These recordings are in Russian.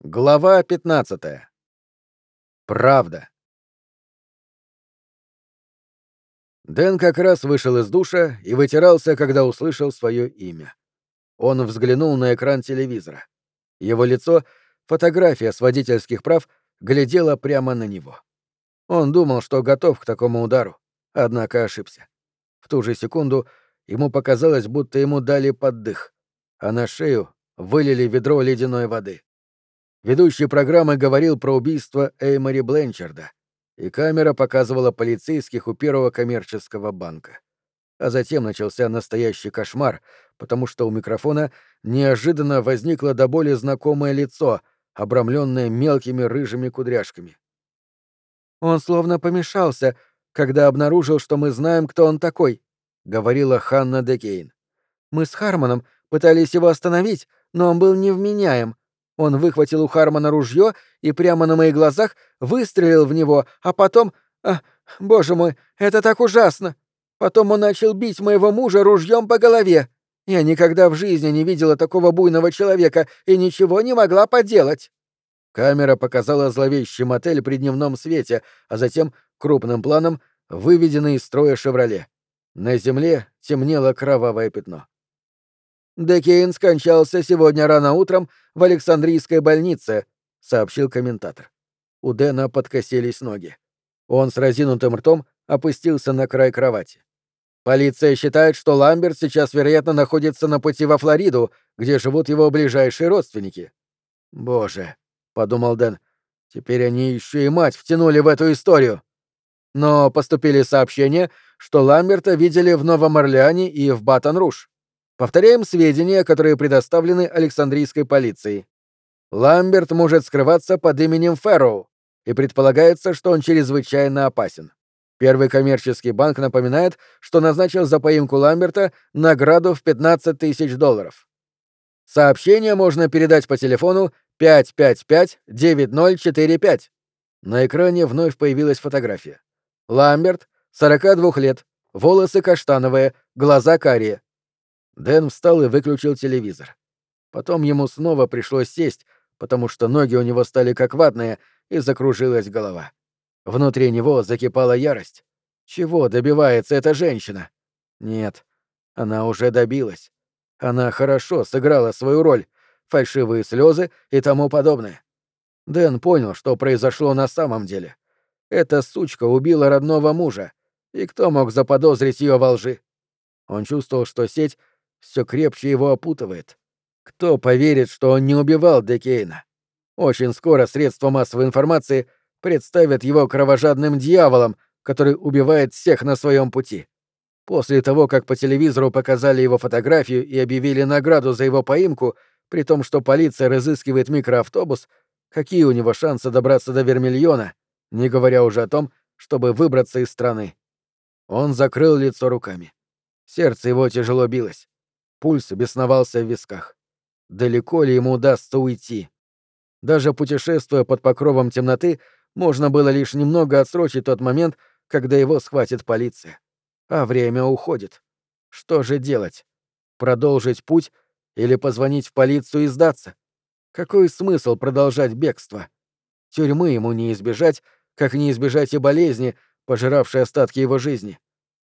Глава 15. Правда. Дэн как раз вышел из душа и вытирался, когда услышал свое имя. Он взглянул на экран телевизора. Его лицо, фотография с водительских прав, глядела прямо на него. Он думал, что готов к такому удару, однако ошибся. В ту же секунду ему показалось, будто ему дали поддых, а на шею вылили ведро ледяной воды. Ведущий программы говорил про убийство Эймори Бленчарда, и камера показывала полицейских у первого коммерческого банка. А затем начался настоящий кошмар, потому что у микрофона неожиданно возникло до боли знакомое лицо, обрамленное мелкими рыжими кудряшками. «Он словно помешался, когда обнаружил, что мы знаем, кто он такой», — говорила Ханна Декейн. «Мы с Хармоном пытались его остановить, но он был невменяем. Он выхватил у Хармона ружье и прямо на моих глазах выстрелил в него, а потом... боже мой, это так ужасно! Потом он начал бить моего мужа ружьем по голове. Я никогда в жизни не видела такого буйного человека и ничего не могла поделать». Камера показала зловещий мотель при дневном свете, а затем крупным планом выведенный из строя «Шевроле». На земле темнело кровавое пятно. «Декейн скончался сегодня рано утром в Александрийской больнице», — сообщил комментатор. У Дэна подкосились ноги. Он с разинутым ртом опустился на край кровати. «Полиция считает, что Ламберт сейчас, вероятно, находится на пути во Флориду, где живут его ближайшие родственники». «Боже», — подумал Дэн, — «теперь они еще и мать втянули в эту историю». Но поступили сообщения, что Ламберта видели в Новом Орлеане и в Батон-Руж. Повторяем сведения, которые предоставлены Александрийской полицией. Ламберт может скрываться под именем Фэрроу, и предполагается, что он чрезвычайно опасен. Первый коммерческий банк напоминает, что назначил за поимку Ламберта награду в $15 000. Сообщение можно передать по телефону 555-9045. На экране вновь появилась фотография. Ламберт, 42 лет, волосы каштановые, глаза карие. Дэн встал и выключил телевизор. Потом ему снова пришлось сесть, потому что ноги у него стали как ватные, и закружилась голова. Внутри него закипала ярость. Чего добивается эта женщина? Нет, она уже добилась. Она хорошо сыграла свою роль, фальшивые слезы и тому подобное. Дэн понял, что произошло на самом деле. Эта сучка убила родного мужа, и кто мог заподозрить ее во лжи? Он чувствовал, что сеть все крепче его опутывает. Кто поверит, что он не убивал Декейна? Очень скоро средства массовой информации представят его кровожадным дьяволом, который убивает всех на своем пути. После того, как по телевизору показали его фотографию и объявили награду за его поимку, при том, что полиция разыскивает микроавтобус, какие у него шансы добраться до Вермильона, не говоря уже о том, чтобы выбраться из страны? Он закрыл лицо руками. Сердце его тяжело билось. Пульс бесновался в висках. Далеко ли ему удастся уйти? Даже путешествуя под покровом темноты, можно было лишь немного отсрочить тот момент, когда его схватит полиция. А время уходит. Что же делать? Продолжить путь или позвонить в полицию и сдаться? Какой смысл продолжать бегство? Тюрьмы ему не избежать, как не избежать и болезни, пожиравшей остатки его жизни.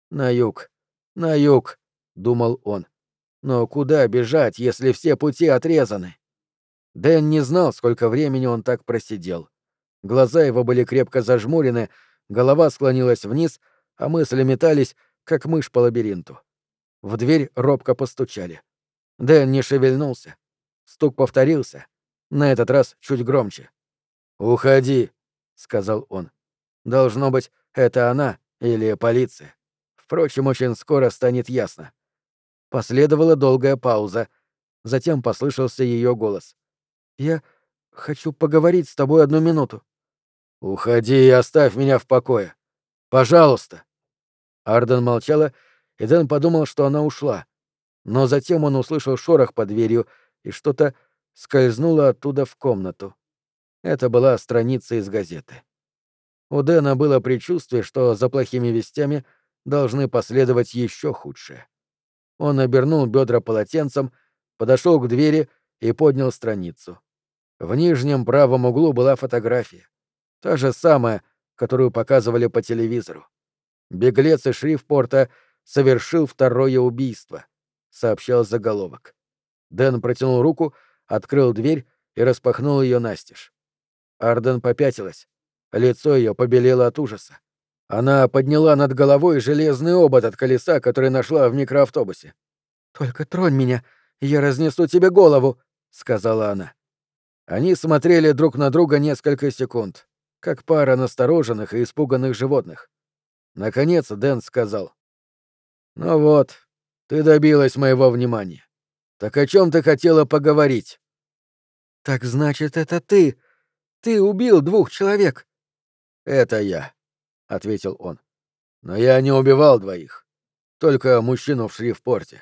На юг, — думал он. Но куда бежать, если все пути отрезаны? Дэн не знал, сколько времени он так просидел. Глаза его были крепко зажмурены, голова склонилась вниз, а мысли метались, как мышь по лабиринту. В дверь робко постучали. Дэн не шевельнулся. Стук повторился, на этот раз чуть громче. «Уходи», — сказал он. «Должно быть, это она или полиция. Впрочем, очень скоро станет ясно». Последовала долгая пауза. Затем послышался ее голос. «Я хочу поговорить с тобой 1 минуту». «Уходи и оставь меня в покое. Пожалуйста». Арден молчала, и Дэн подумал, что она ушла. Но затем он услышал шорох под дверью, и что-то скользнуло оттуда в комнату. Это была страница из газеты. У Дэна было предчувствие, что за плохими вестями должны последовать еще худшие. Он обернул бедра полотенцем, подошел к двери и поднял страницу. В нижнем правом углу была фотография. Та же самая, которую показывали по телевизору. «Беглец из Шрифпорта совершил второе убийство», — сообщал заголовок. Дэн протянул руку, открыл дверь и распахнул ее настежь. Арден попятилась. Лицо ее побелело от ужаса. Она подняла над головой железный обод от колеса, который нашла в микроавтобусе. «Только тронь меня, и я разнесу тебе голову», — сказала она. Они смотрели друг на друга несколько секунд, как пара настороженных и испуганных животных. Наконец Дэн сказал: «Ну вот, ты добилась моего внимания. Так о чем ты хотела поговорить?» «Так значит, это ты? Ты убил 2 человек?» «Это я», — ответил он. «Но я не убивал 2, только мужчину в Шрифпорте».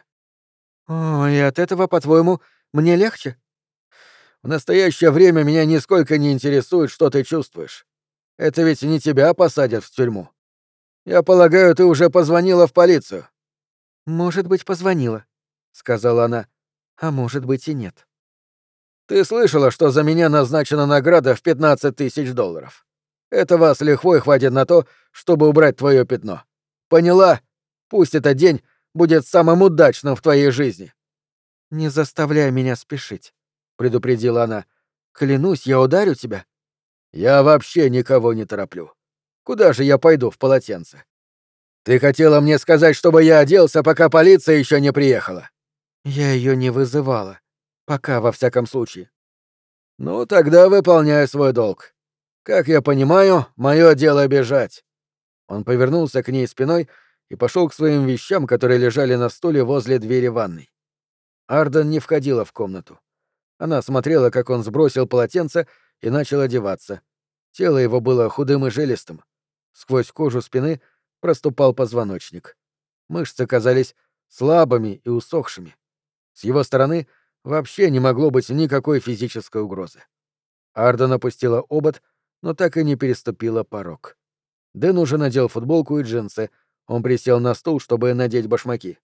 «О, и от этого, по-твоему, мне легче?» «В настоящее время меня нисколько не интересует, что ты чувствуешь. Это ведь не тебя посадят в тюрьму. Я полагаю, ты уже позвонила в полицию». «Может быть, позвонила», — сказала она, — «а может быть и нет». «Ты слышала, что за меня назначена награда в $15 000? Этого с лихвой хватит на то, чтобы убрать твое пятно. Поняла? Пусть этот день будет самым удачным в твоей жизни». «Не заставляй меня спешить», — предупредила она. «Клянусь, я ударю тебя». «Я вообще никого не тороплю. Куда же я пойду в полотенце? Ты хотела мне сказать, чтобы я оделся, пока полиция еще не приехала?» «Я ее не вызывала. Пока, во всяком случае». «Ну, тогда выполняй свой долг. Как я понимаю, мое дело бежать». Он повернулся к ней спиной и пошел к своим вещам, которые лежали на стуле возле двери ванной. Арден не входила в комнату. Она смотрела, как он сбросил полотенце и начал одеваться. Тело его было худым и жилистым. Сквозь кожу спины проступал позвоночник. Мышцы казались слабыми и усохшими. С его стороны вообще не могло быть никакой физической угрозы. Арден опустила обод, но так и не переступила порог. Дэн уже надел футболку и джинсы. Он присел на стул, чтобы надеть башмаки.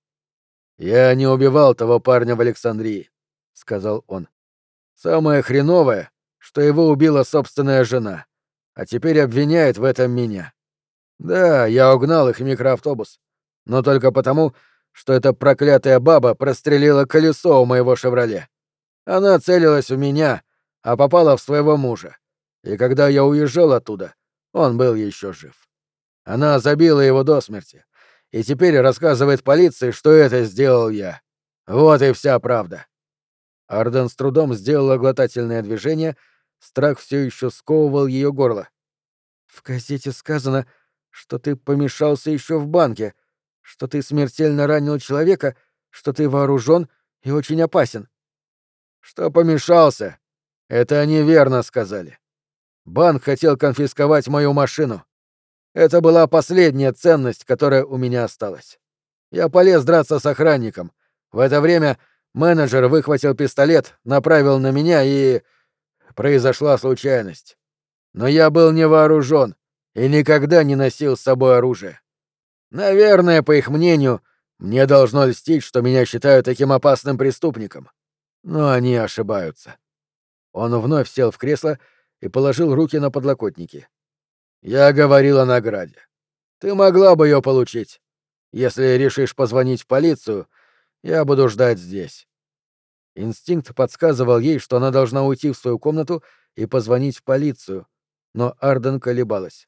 «Я не убивал того парня в Александрии», — сказал он. «Самое хреновое, что его убила собственная жена, а теперь обвиняет в этом меня. Да, я угнал их в микроавтобус, но только потому, что эта проклятая баба прострелила колесо у моего «Шевроле». Она целилась в меня, а попала в своего мужа. И когда я уезжал оттуда, он был еще жив. Она забила его до смерти, и теперь рассказывает полиции, что это сделал я. Вот и вся правда». Арден с трудом сделала глотательное движение, страх все еще сковывал ее горло. «В газете сказано, что ты помешался еще в банке, что ты смертельно ранил человека, что ты вооружен и очень опасен». «Что помешался? Это они верно сказали. Банк хотел конфисковать мою машину. Это была последняя ценность, которая у меня осталась. Я полез драться с охранником. В это время менеджер выхватил пистолет, направил на меня, и произошла случайность. Но я был не вооружен и никогда не носил с собой оружие. Наверное, по их мнению, мне должно льстить, что меня считают таким опасным преступником. Но они ошибаются». Он вновь сел в кресло и положил руки на подлокотники. «Я говорил о награде. Ты могла бы ее получить. Если решишь позвонить в полицию, я буду ждать здесь». Инстинкт подсказывал ей, что она должна уйти в свою комнату и позвонить в полицию, но Арден колебалась.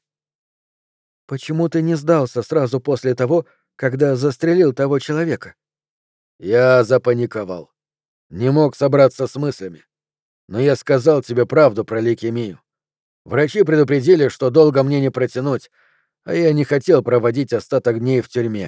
«Почему ты не сдался сразу после того, когда застрелил того человека?» «Я запаниковал. Не мог собраться с мыслями. Но я сказал тебе правду про лейкемию. Врачи предупредили, что долго мне не протянуть, а я не хотел проводить остаток дней в тюрьме».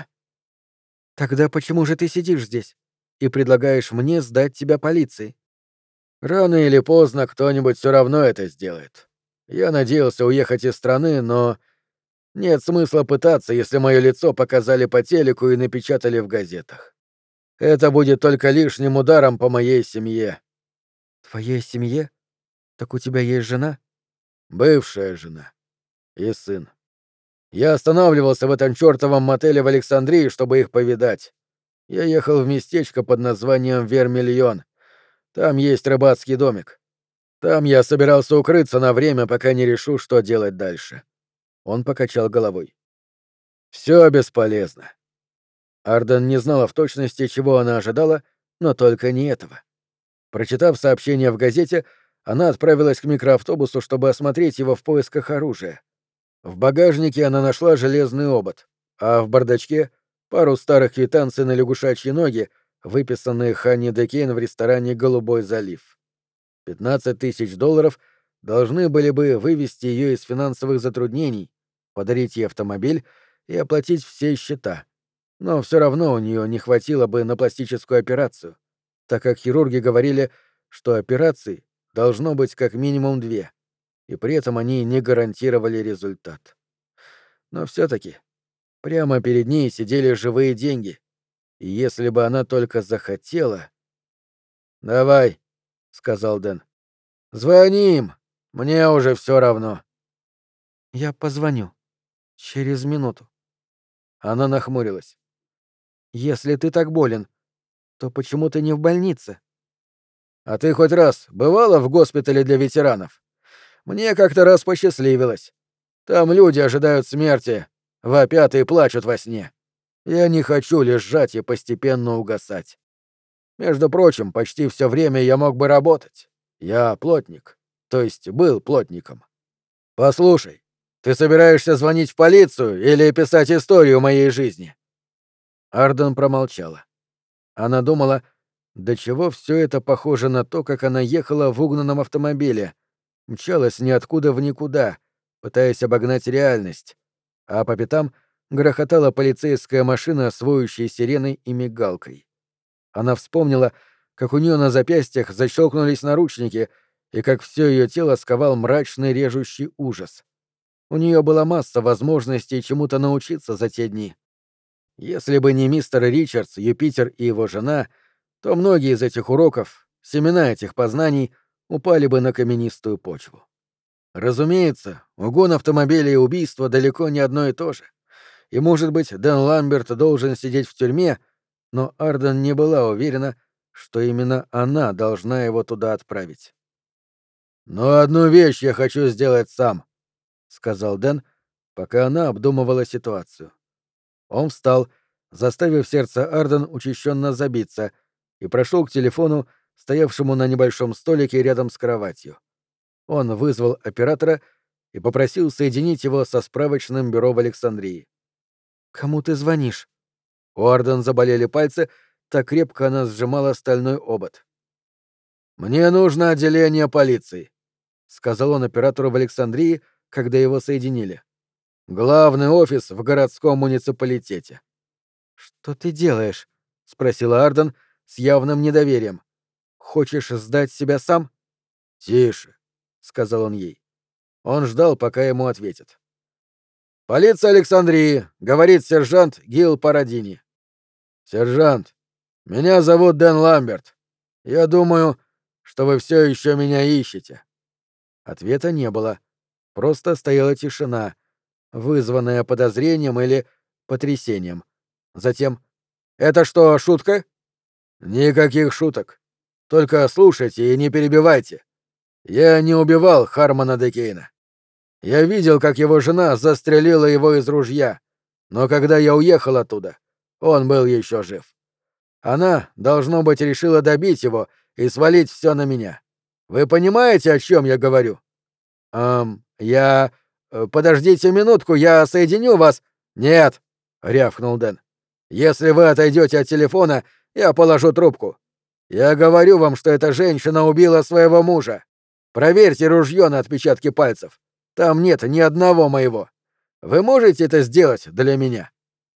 «Тогда почему же ты сидишь здесь и предлагаешь мне сдать тебя полиции?» «Рано или поздно кто-нибудь все равно это сделает. Я надеялся уехать из страны, но нет смысла пытаться, если мое лицо показали по телеку и напечатали в газетах. Это будет только лишним ударом по моей семье». «Твоей семье? Так у тебя есть жена?» «Бывшая жена. И сын. Я останавливался в этом чёртовом мотеле в Александрии, чтобы их повидать. Я ехал в местечко под названием Вермильон. Там есть рыбацкий домик. Там я собирался укрыться на время, пока не решу, что делать дальше. Он покачал головой. Все бесполезно. Арден не знала в точности, чего она ожидала, но только не этого. Прочитав сообщение в газете, она отправилась к микроавтобусу, чтобы осмотреть его в поисках оружия. В багажнике она нашла железный обод, а в бардачке — пару старых квитанций на лягушачьи ноги, выписанные Ханни Декейн в ресторане «Голубой залив». 15 000 долларов должны были бы вывести ее из финансовых затруднений, подарить ей автомобиль и оплатить все счета. Но все равно у нее не хватило бы на пластическую операцию, так как хирурги говорили, что операций должно быть как минимум 2, и при этом они не гарантировали результат. Но все-таки прямо перед ней сидели живые деньги, и если бы она только захотела... «Давай», — сказал Дэн. «Звони им, мне уже все равно». «Я позвоню. Через минуту». Она нахмурилась. «Если ты так болен, то почему ты не в больнице?» «А ты хоть раз бывала в госпитале для ветеранов? Мне как-то раз посчастливилось. Там люди ожидают смерти, вопят и плачут во сне. Я не хочу лежать и постепенно угасать. Между прочим, почти все время я мог бы работать. Я плотник, то есть был плотником. Послушай, ты собираешься звонить в полицию или писать историю моей жизни?» Арден промолчала. Она думала, до чего все это похоже на то, как она ехала в угнанном автомобиле, мчалась ниоткуда в никуда, пытаясь обогнать реальность, а по пятам грохотала полицейская машина с воющей сиреной и мигалкой. Она вспомнила, как у нее на запястьях защелкнулись наручники и как все ее тело сковал мрачный режущий ужас. У нее была масса возможностей чему-то научиться за те дни. Если бы не мистер Ричардс, Юпитер и его жена, то многие из этих уроков, семена этих познаний, упали бы на каменистую почву. Разумеется, угон автомобиля и убийство далеко не одно и то же. И, может быть, Дэн Ламберт должен сидеть в тюрьме, но Арден не была уверена, что именно она должна его туда отправить. «Но одну вещь я хочу сделать сам», — сказал Дэн, пока она обдумывала ситуацию. Он встал, заставив сердце Арден учащенно забиться, и прошел к телефону, стоявшему на небольшом столике рядом с кроватью. Он вызвал оператора и попросил соединить его со справочным бюро в Александрии. «Кому ты звонишь?» У Арден заболели пальцы, так крепко она сжимала стальной обод. «Мне нужно отделение полиции», — сказал он оператору в Александрии, когда его соединили. «Главный офис в городском муниципалитете». «Что ты делаешь?» — спросила Арден с явным недоверием. «Хочешь сдать себя сам?» «Тише», — сказал он ей. Он ждал, пока ему ответят. «Полиция Александрии», — говорит сержант Гил Парадини. «Сержант, меня зовут Дэн Ламберт. Я думаю, что вы все еще меня ищете». Ответа не было. Просто стояла тишина, вызванная подозрением или потрясением. Затем: «Это что, шутка?» «Никаких шуток. Только слушайте и не перебивайте. Я не убивал Хармона Декейна. Я видел, как его жена застрелила его из ружья, но когда я уехал оттуда, он был еще жив. Она, должно быть, решила добить его и свалить все на меня. Вы понимаете, о чем я говорю?» Я... Подождите минутку, я соединю вас...» «Нет», — рявкнул Дэн. «Если вы отойдете от телефона, я положу трубку. Я говорю вам, что эта женщина убила своего мужа. Проверьте ружье на отпечатки пальцев. Там нет ни одного моего. Вы можете это сделать для меня?»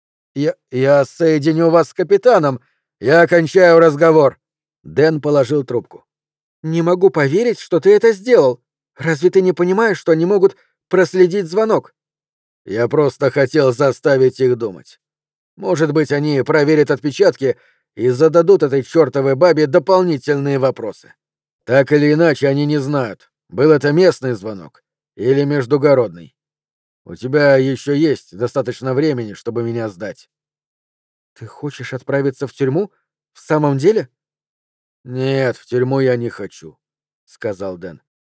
Я соединю вас с капитаном. Я окончаю разговор». Дэн положил трубку. «Не могу поверить, что ты это сделал. Разве ты не понимаешь, что они могут проследить звонок?» «Я просто хотел заставить их думать. Может быть, они проверят отпечатки и зададут этой чёртовой бабе дополнительные вопросы. Так или иначе, они не знают, был это местный звонок или междугородный. У тебя еще есть достаточно времени, чтобы меня сдать». «Ты хочешь отправиться в тюрьму? В самом деле?» «Нет, в тюрьму я не хочу», — сказал Дэн.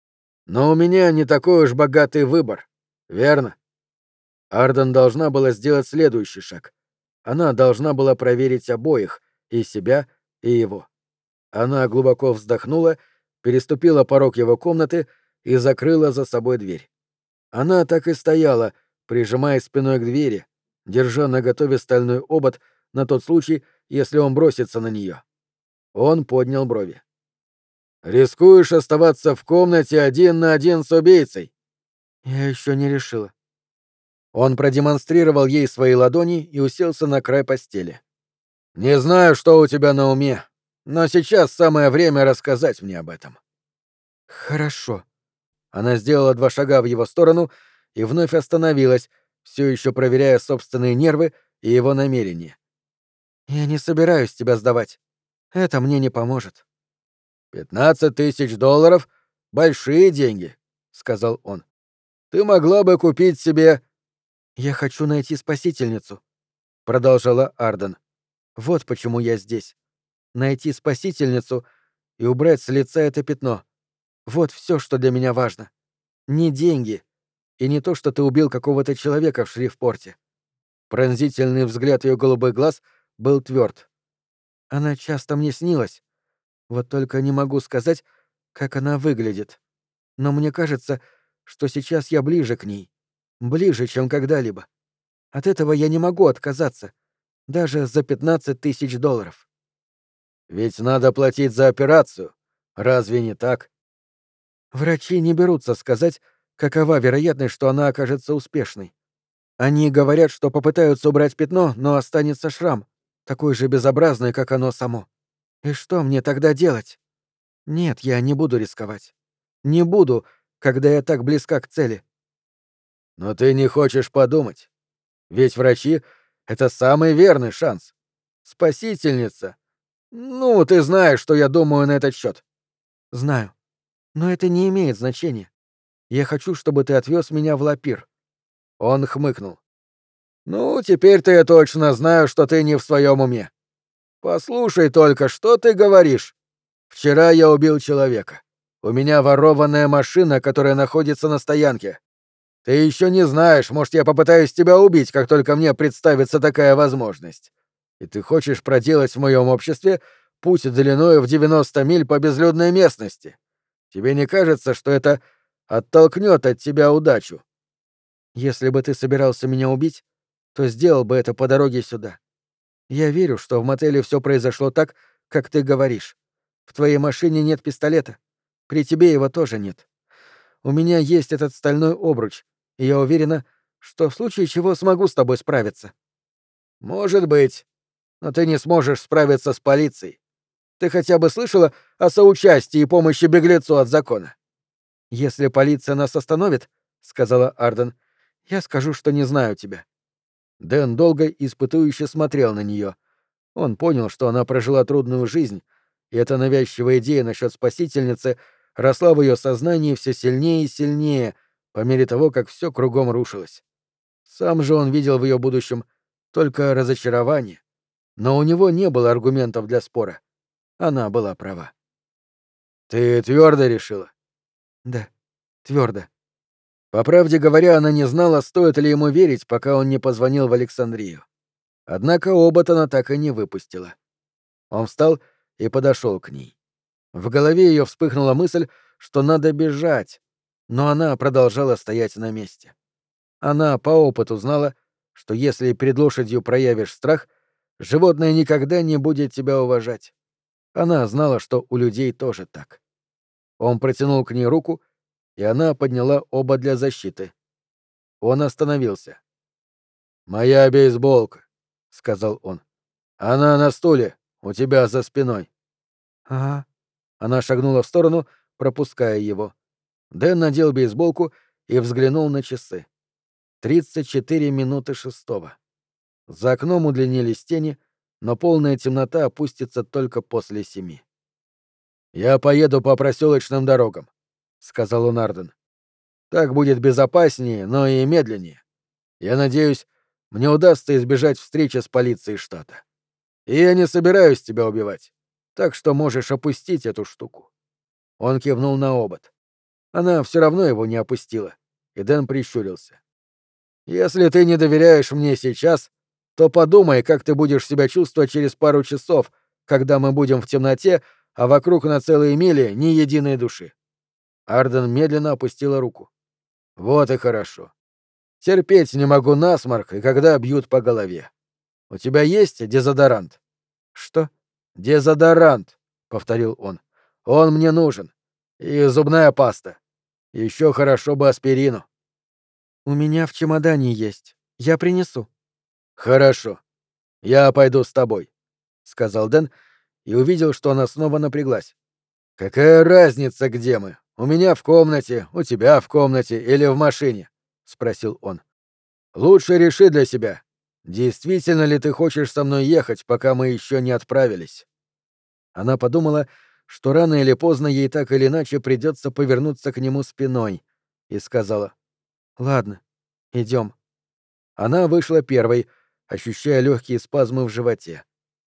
Но у меня не такой уж богатый выбор, верно? Арден должна была сделать следующий шаг. Она должна была проверить обоих, и себя, и его. Она глубоко вздохнула, переступила порог его комнаты и закрыла за собой дверь. Она так и стояла, прижимая спиной к двери, держа наготове стальной обод на тот случай, если он бросится на нее. Он поднял брови. «Рискуешь оставаться в комнате один на один с убийцей?» «Я еще не решила». Он продемонстрировал ей свои ладони и уселся на край постели. «Не знаю, что у тебя на уме, но сейчас самое время рассказать мне об этом». «Хорошо». Она сделала 2 шага в его сторону и вновь остановилась, все еще проверяя собственные нервы и его намерения. «Я не собираюсь тебя сдавать. Это мне не поможет». $15 000 — большие деньги», — сказал он. «Ты могла бы купить себе...» «Я хочу найти спасительницу», — продолжала Арден. «Вот почему я здесь. Найти спасительницу и убрать с лица это пятно. Вот все, что для меня важно. Не деньги и не то, что ты убил какого-то человека в Шрифпорте». Пронзительный взгляд ее голубых глаз был тверд. «Она часто мне снилась. Вот только не могу сказать, как она выглядит. Но мне кажется, что сейчас я ближе к ней. Ближе, чем когда-либо. От этого я не могу отказаться. Даже за $15 000. Ведь надо платить за операцию. Разве не так? Врачи не берутся сказать, какова вероятность, что она окажется успешной. Они говорят, что попытаются убрать пятно, но останется шрам, такой же безобразный, как оно само. И что мне тогда делать? Нет, я не буду рисковать. Не буду, когда я так близка к цели. Но ты не хочешь подумать. Ведь врачи — это самый верный шанс. Спасительница. Ну, ты знаешь, что я думаю на этот счет. Знаю. Но это не имеет значения. Я хочу, чтобы ты отвез меня в Лапир. Он хмыкнул. Ну, теперь-то я точно знаю, что ты не в своем уме. Послушай только, что ты говоришь. Вчера я убил человека. У меня ворованная машина, которая находится на стоянке. Ты еще не знаешь, может, я попытаюсь тебя убить, как только мне представится такая возможность. И ты хочешь проделать в моем обществе путь длиною в 90 миль по безлюдной местности. Тебе не кажется, что это оттолкнет от тебя удачу? Если бы ты собирался меня убить, то сделал бы это по дороге сюда. Я верю, что в мотеле все произошло так, как ты говоришь. В твоей машине нет пистолета. При тебе его тоже нет. У меня есть этот стальной обруч, и я уверена, что в случае чего смогу с тобой справиться. Может быть, но ты не сможешь справиться с полицией. Ты хотя бы слышала о соучастии и помощи беглецу от закона? Если полиция нас остановит, сказала Арден, я скажу, что не знаю тебя. Дэн долго испытующе смотрел на нее. Он понял, что она прожила трудную жизнь, и эта навязчивая идея насчет спасительницы росла в ее сознании все сильнее и сильнее, по мере того, как все кругом рушилось. Сам же он видел в ее будущем только разочарование, но у него не было аргументов для спора. Она была права. «Ты твердо решила?» «Да, твердо». По правде говоря, она не знала, стоит ли ему верить, пока он не позвонил в Александрию. Однако обод она так и не выпустила. Он встал и подошел к ней. В голове ее вспыхнула мысль, что надо бежать, но она продолжала стоять на месте. Она по опыту знала, что если перед лошадью проявишь страх, животное никогда не будет тебя уважать. Она знала, что у людей тоже так. Он протянул к ней руку, и она подняла оба для защиты. Он остановился. «Моя бейсболка», — сказал он. «Она на стуле, у тебя за спиной». «Ага». Она шагнула в сторону, пропуская его. Дэн надел бейсболку и взглянул на часы. 6:34. За окном удлинились тени, но полная темнота опустится только после 7. «Я поеду по проселочным дорогам», — сказал он Арден. «Так будет безопаснее, но и медленнее. Я надеюсь, мне удастся избежать встречи с полицией штата. И я не собираюсь тебя убивать, так что можешь опустить эту штуку». Он кивнул на обод. Она все равно его не опустила, и Дэн прищурился. «Если ты не доверяешь мне сейчас, то подумай, как ты будешь себя чувствовать через пару часов, когда мы будем в темноте, а вокруг на целые мили ни единой души». Арден медленно опустила руку. «Вот и хорошо. Терпеть не могу насморк, и когда бьют по голове. У тебя есть дезодорант?» «Что?» «Дезодорант», — повторил он. «Он мне нужен. И зубная паста. Еще хорошо бы аспирину». «У меня в чемодане есть. Я принесу». «Хорошо. Я пойду с тобой», — сказал Дэн и увидел, что она снова напряглась. «Какая разница, где мы? У меня в комнате, у тебя в комнате или в машине?» — спросил он. «Лучше реши для себя, действительно ли ты хочешь со мной ехать, пока мы еще не отправились?» Она подумала, что рано или поздно ей так или иначе придется повернуться к нему спиной, и сказала: «Ладно, идем». Она вышла первой, ощущая легкие спазмы в животе.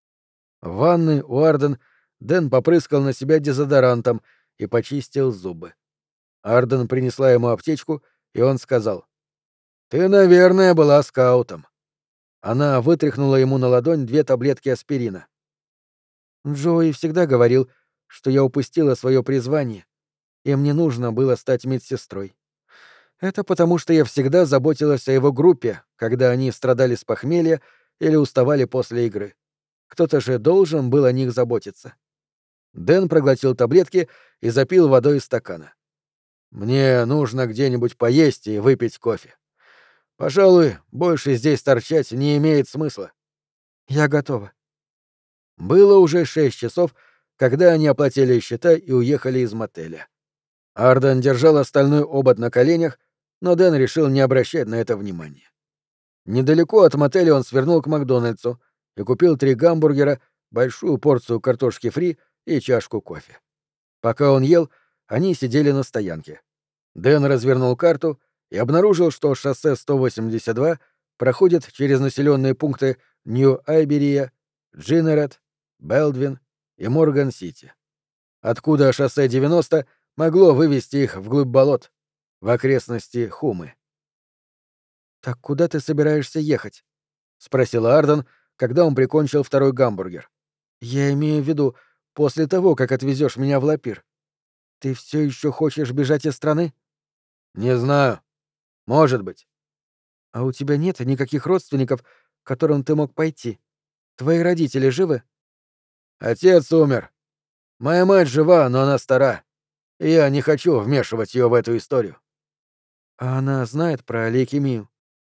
В ванной у Арден Дэн попрыскал на себя дезодорантом и почистил зубы. Арден принесла ему аптечку, и он сказал: «Ты, наверное, была скаутом». Она вытряхнула ему на ладонь 2 таблетки аспирина. Джои всегда говорил, что я упустила свое призвание, и мне нужно было стать медсестрой. Это потому, что я всегда заботилась о его группе, когда они страдали с похмелья или уставали после игры. Кто-то же должен был о них заботиться. Дэн проглотил таблетки и запил водой из стакана. «Мне нужно где-нибудь поесть и выпить кофе. Пожалуй, больше здесь торчать не имеет смысла». «Я готова». Было уже 6 часов, когда они оплатили счета и уехали из мотеля. Арден держал остальной обод на коленях, но Дэн решил не обращать на это внимания. Недалеко от мотеля он свернул к Макдональдсу и купил 3 гамбургера, большую порцию картошки фри и чашку кофе. Пока он ел, они сидели на стоянке. Дэн развернул карту и обнаружил, что шоссе 182 проходит через населенные пункты Нью-Айберия, Джиннерет, Белдвин и Морган-Сити, откуда шоссе 90 могло вывести их вглубь болот, в окрестности Хумы. «Так куда ты собираешься ехать?» — спросила Арден, когда он прикончил второй гамбургер. «Я имею в виду, после того, как отвезешь меня в Лапир. Ты все еще хочешь бежать из страны?» «Не знаю. Может быть». «А у тебя нет никаких родственников, к которым ты мог пойти? Твои родители живы?» «Отец умер. Моя мать жива, но она стара. И я не хочу вмешивать ее в эту историю». «А она знает про лейкемию?»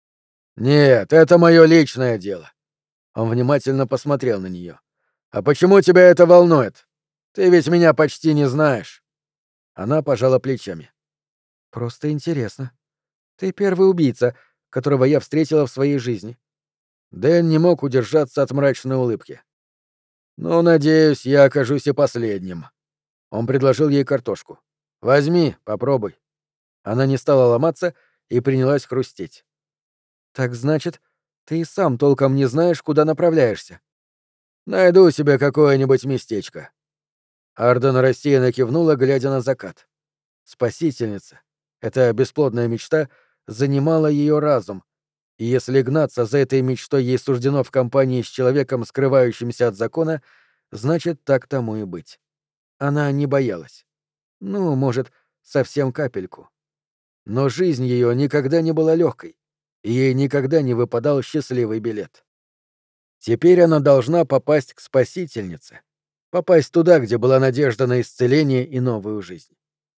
«Нет, это мое личное дело». Он внимательно посмотрел на нее. «А почему тебя это волнует? Ты ведь меня почти не знаешь». Она пожала плечами. «Просто интересно. Ты первый убийца, которого я встретила в своей жизни». Дэн не мог удержаться от мрачной улыбки. «Ну, надеюсь, я окажусь и последним». Он предложил ей картошку. «Возьми, попробуй». Она не стала ломаться и принялась хрустеть. «Так значит, ты и сам толком не знаешь, куда направляешься?» «Найду себе какое-нибудь местечко». Арден рассеянно кивнула, глядя на закат. Спасительница, эта бесплодная мечта, занимала ее разум, и если гнаться за этой мечтой ей суждено в компании с человеком, скрывающимся от закона, значит, так тому и быть. Она не боялась. Ну, может, совсем капельку. Но жизнь ее никогда не была легкой, и ей никогда не выпадал счастливый билет. Теперь она должна попасть к спасительнице, попасть туда, где была надежда на исцеление и новую жизнь.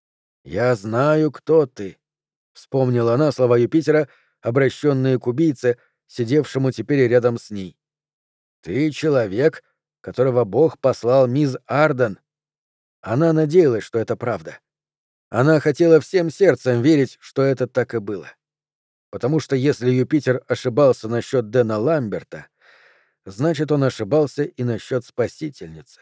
«Я знаю, кто ты», — вспомнила она слова Юпитера, обращенные к убийце, сидевшему теперь рядом с ней. «Ты человек, которого Бог послал мисс Арден». Она надеялась, что это правда. Она хотела всем сердцем верить, что это так и было. Потому что если Юпитер ошибался насчет Дэна Ламберта, значит, он ошибался и насчет спасительницы.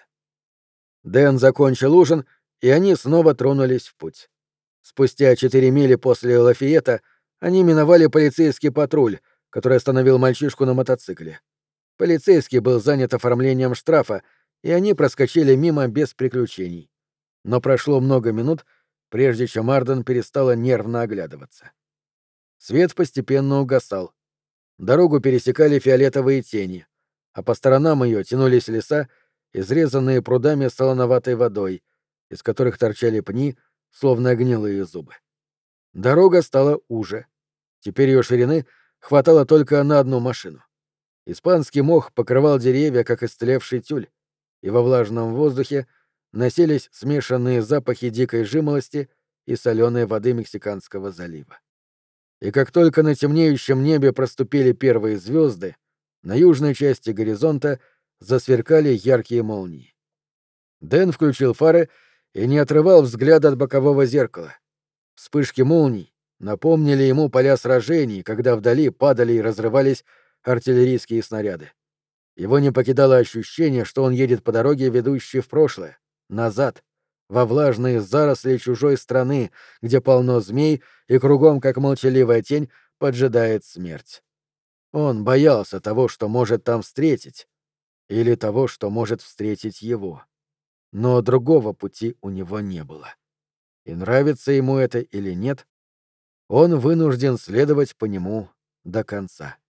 Дэн закончил ужин, и они снова тронулись в путь. Спустя 4 мили после Лафиета они миновали полицейский патруль, который остановил мальчишку на мотоцикле. Полицейский был занят оформлением штрафа, и они проскочили мимо без приключений. Но прошло много минут, прежде чем Арден перестала нервно оглядываться. Свет постепенно угасал. Дорогу пересекали фиолетовые тени, а по сторонам ее тянулись леса, изрезанные прудами с солоноватой водой, из которых торчали пни, словно гнилые зубы. Дорога стала уже. Теперь ее ширины хватало только на одну машину. Испанский мох покрывал деревья, как истлевший тюль, и во влажном воздухе носились смешанные запахи дикой жимолости и соленой воды Мексиканского залива. И как только на темнеющем небе проступили первые звезды, на южной части горизонта засверкали яркие молнии. Дэн включил фары и не отрывал взгляда от бокового зеркала. Вспышки молний напомнили ему поля сражений, когда вдали падали и разрывались артиллерийские снаряды. Его не покидало ощущение, что он едет по дороге, ведущей в прошлое, назад, во влажные заросли чужой страны, где полно змей и кругом, как молчаливая тень, поджидает смерть. Он боялся того, что может там встретить, или того, что может встретить его. Но другого пути у него не было. И нравится ему это или нет, он вынужден следовать по нему до конца.